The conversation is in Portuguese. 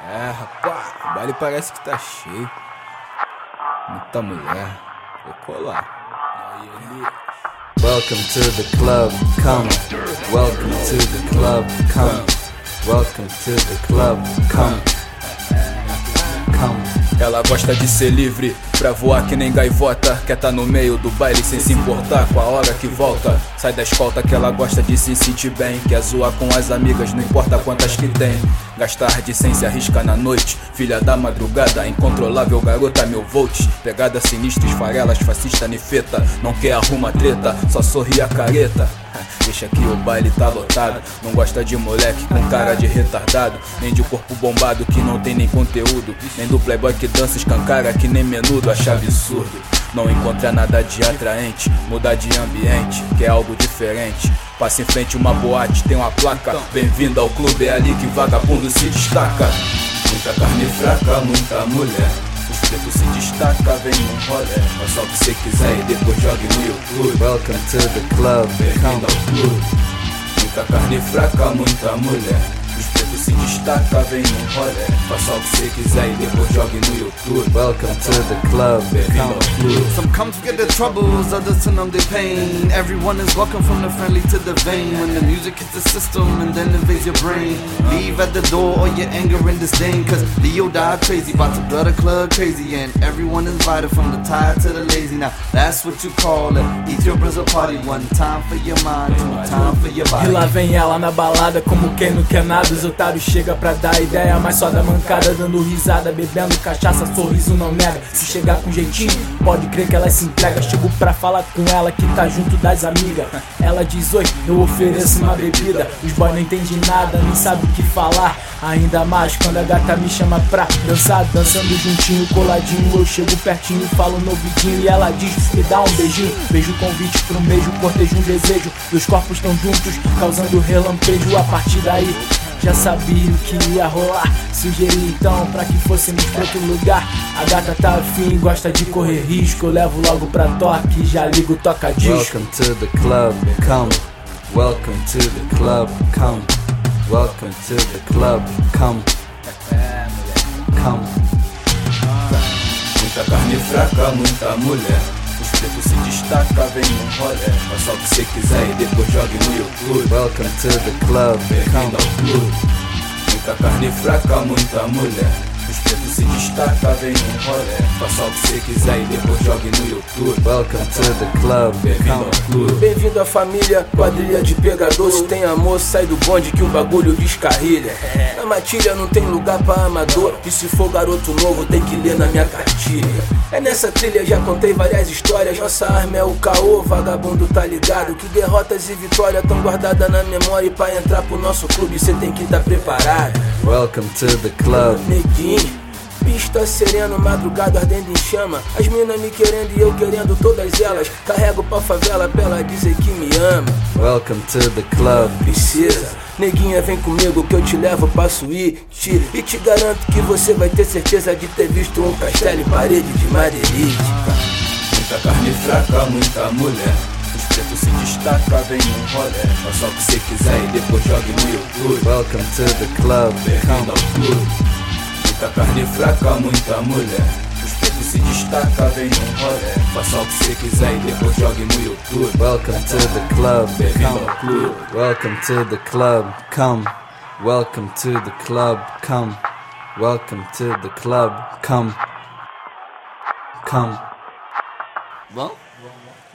É, rapaz, o baile parece que tá cheio. Muita mulher. Vou colar. Aí, ele... Welcome to the club, come. Welcome to the club, come. Welcome to the club, come. Come. Ela gosta de ser livre, pra voar que nem gaivota. Quer tá no meio do baile sem se importar com a hora que volta. Sai da escolta que ela gosta de se sentir bem. Quer zoar com as amigas, não importa quantas que tem. Gastar de sem se arrisca na noite. Filha da madrugada, incontrolável garota 1000 volts. Pegada sinistra, esfarelas, fascista nifeta. Não quer arruma treta, só sorri a careta. Deixa que o baile tá lotado. Não gosta de moleque com cara de retardado, nem de corpo bombado que não tem nem conteúdo, nem do playboy que dança escancara que nem menudo. Acha absurdo não encontrar nada de atraente. Mudar de ambiente, que é algo diferente. Passa em frente uma boate, tem uma placa. Bem-vindo ao clube, é ali que vagabundo se destaca. Muita carne fraca, muita mulher. Os pretos se destaca, vem num rolê. Faz só o que cê quiser e depois jogue no YouTube. Welcome to the club, Bem-vindo ao clube. Muita carne fraca, muita mulher. Os pretos se destaca, vem num rolê. Faz só o que cê quiser e depois jogue no YouTube. Welcome to the club, Bem-vindo ao clube. Some come to get their troubles, others to numb their pain. Everyone is welcome from the friendly to the vain. When the music hits the system and then invades your brain, leave at the door all your anger and disdain. Cause Leo died crazy, about to blood a club crazy. And everyone invited from the tired to the lazy. Now that's what you call it. Eat your brother party. One time for your mind, two time for your E body. lá vem ela na balada, como quem não quer nada. Os otários chega pra dar ideia, mas só da mancada. Dando risada, bebendo cachaça, sorriso não nega. Se chegar com jeitinho, pode crer que ela se entrega. Chego pra falar com ela que tá junto das amigas. Ela diz oi, eu ofereço uma bebida. Os boys não entendem nada, nem sabem o que falar. Ainda mais quando a gata me chama pra dançar. Dançando juntinho, coladinho, eu chego pertinho, falo no ouvidinho e ela diz, me dá um beijinho. Beijo convite pra um beijo, cortejo um desejo. Os corpos tão juntos, causando relampejo. A partir daí já sabia o que ia rolar. Sugeri então pra que fôssemos pra outro lugar. A gata tá afim, gosta de correr risco. Eu levo logo pra toque, já ligo, toca disco. welcome to the club, come. Welcome to the club, come. Welcome to the club, come. Come. Muita carne fraca, muita mulher. Os pretos se destaca, vem num rolê. Faz só o que cê quiser e depois jogue no YouTube. Welcome to the club, Bem-vindo come. ao clube. Muita carne fraca, muita mulher. Os pretos se destaca, vem num rolê. Faz só o que cê quiser e depois jogue no YouTube. Welcome to the club, Bem-vindo come. ao clube. Bem-vindo à família, quadrilha de pegador. Se tem amor, sai do bonde que o bagulho descarrilha. Na matilha não tem lugar pra amador. E se for garoto novo, tem que ler na minha cartilha. É nessa trilha, já contei várias histórias. Nossa arma é o caô, vagabundo tá ligado. Que derrotas e vitórias tão guardadas na memória. E pra entrar pro nosso clube, cê tem que tá preparado. Welcome to the club. Neguinho, pista sereno, madrugada ardendo em chama. As minas me querendo e eu querendo todas elas. Carrego pra favela pra ela dizer que me ama. Welcome to the club. Precisa, neguinha, vem comigo que eu te levo pra suíte. E te garanto que você vai ter certeza de ter visto um castelo e parede de madeirite. Muita carne fraca, muita mulher. Os pretos se destaca, vem num rolê. Faz só o que cê quiser e depois jogue no YouTube. Welcome to the club, Bem-vindo come. ao clube. Muita carne fraca, muita mulher. Os pretos se destaca, vem num rolê. Faz só o que cê quiser e depois jogue no YouTube. Welcome to the club, Bem-vindo come. ao clube. Welcome to the club, come. Welcome to the club, come. Welcome to the club, come. Come. Well,